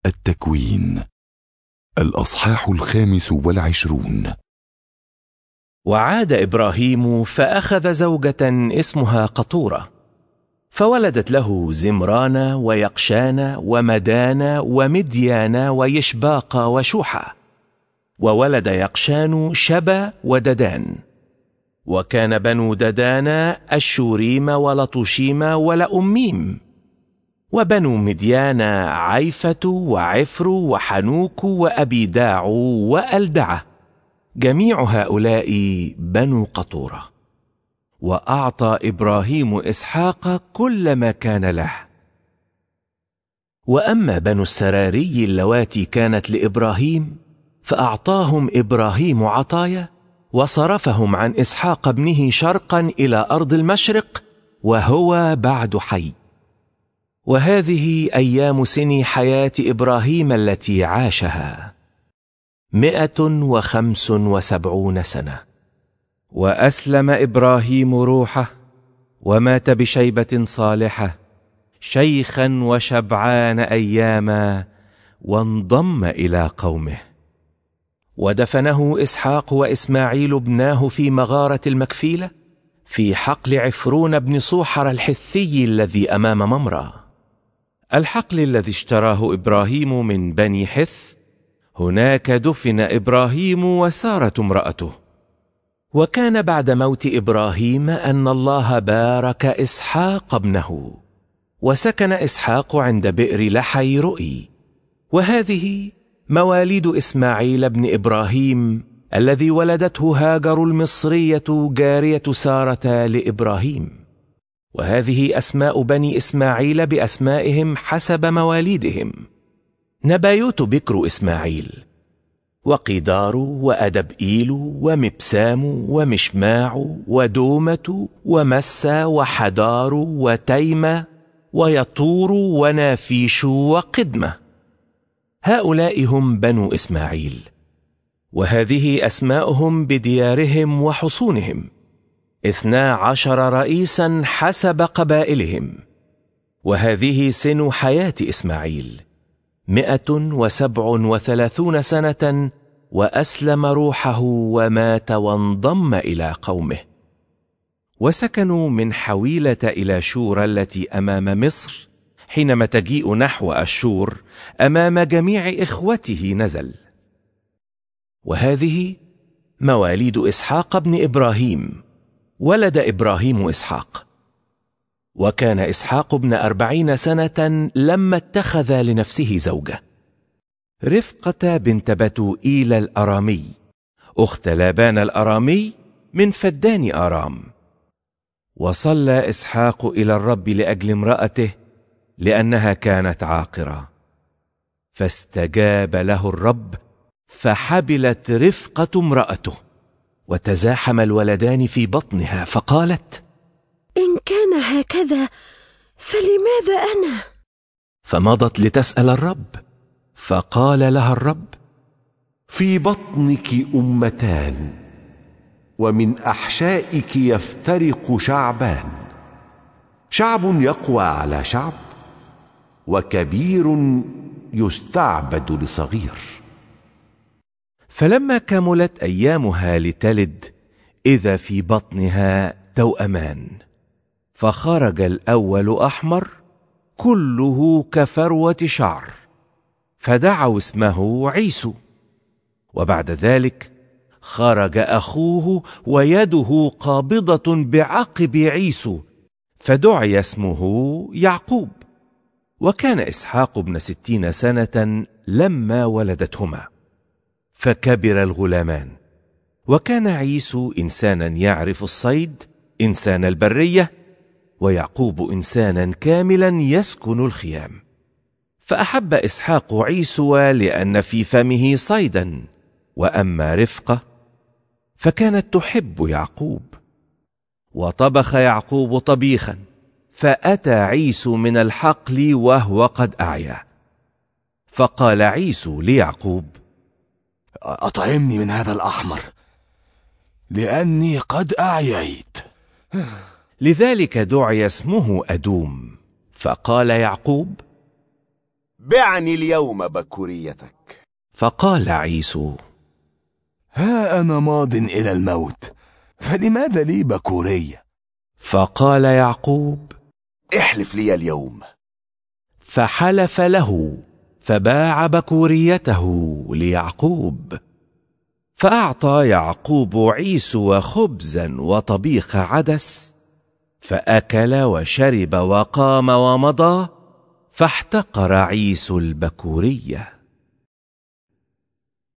التكوين الأصحاح 25. وعاد إبراهيم فأخذ زوجة اسمها قطورة، فولدت له زمران ويقشان ومدان ومديان ويشباق وشوحا، وولد يقشان شبا وددان. وكان بنو ددان الشوريم ولطشيم ولأميم، وبنو مديان عيفة وعفر وحنوك وأبيداع وألدعة، جميع هؤلاء بنو قطورة. وأعطى إبراهيم إسحاق كل ما كان له. وأما بنو السراري اللواتي كانت لإبراهيم فأعطاهم إبراهيم عطايا، وصرفهم عن إسحاق ابنه شرقا إلى أرض المشرق وهو بعد حي. وهذه أيام سن حياة إبراهيم التي عاشها 175 سنة. وأسلم إبراهيم روحه، ومات بشيبة صالحة، شيخا وشبعان أياما، وانضم إلى قومه. ودفنه إسحاق وإسماعيل ابناه في مغارة المكفيلة في حقل عفرون بن صوحر الحثي الذي أمام ممرة، الحقل الذي اشتراه إبراهيم من بني حث. هناك دفن إبراهيم وسارة امرأته. وكان بعد موت إبراهيم أن الله بارك إسحاق ابنه، وسكن إسحاق عند بئر لحي رؤي. وهذه مواليد إسماعيل بن إبراهيم الذي ولدته هاجر المصرية جارية سارة لإبراهيم. وهذه أسماء بني إسماعيل بأسمائهم حسب مواليدهم: نبايوت بكر إسماعيل، وقيدار وأدبئيل ومبسام ومشماع ودومة ومسى وحدار وتيمة ويطور ونافيش وقدمة. هؤلاء هم بنو إسماعيل. وهذه أسماؤهم بديارهم وحصونهم: 12 رئيسا حسب قبائلهم. وهذه سن حياة إسماعيل 137 سنة، وأسلم روحه ومات وانضم إلى قومه. وسكنوا من حويلة إلى شور التي أمام مصر. حينما تجيء نحو أشور أمام جميع إخوته نزل. وهذه مواليد إسحاق بن إبراهيم. ولد إبراهيم إسحاق. وكان إسحاق ابن 40 سنة لما اتخذ لنفسه زوجة، رفقة بنت بتوئيل الأرامي، أخت لابان الأرامي من فدان آرام. وصلى إسحاق إلى الرب لأجل امرأته، لأنها كانت عاقرة، فاستجاب له الرب، فحبلت رفقة امرأته. وتزاحم الولدان في بطنها، فقالت: إن كان هكذا فلماذا أنا؟ فمضت لتسأل الرب، فقال لها الرب: في بطنك أمتان، ومن أحشائك يفترق شعبان، شعب يقوى على شعب، وكبير يستعبد لصغير. فلما كملت أيامها لتلد، إذا في بطنها توأمان، فخرج الأول أحمر كله كفروة شعر، فدعوا اسمه عيسو. وبعد ذلك خرج أخوه ويده قابضة بعقب عيسو، فدعي اسمه يعقوب. وكان إسحاق ابن 60 سنة لما ولدتهما، فكبر الغلامان. وكان عيسو إنسانا يعرف الصيد، إنسان البرية، ويعقوب إنسانا كاملا يسكن الخيام. فأحب إسحاق عيسو لأن في فمه صيدا، وأما رفقة فكانت تحب يعقوب. وطبخ يعقوب طبيخا، فأتى عيسو من الحقل وهو قد أعيا. فقال عيسو ليعقوب: أطعمني من هذا الأحمر، لأني قد أعييت. لذلك دعي اسمه أدوم. فقال يعقوب: بعني اليوم بكوريتك. فقال عيسو: ها أنا ماض إلى الموت، فلماذا لي بكورية؟ فقال يعقوب: احلف لي اليوم. فحلف له، فباع بكوريته ليعقوب. فأعطى يعقوب عيسو خبزا وطبيخ عدس، فأكل وشرب وقام ومضى، فاحتقر عيسو البكورية.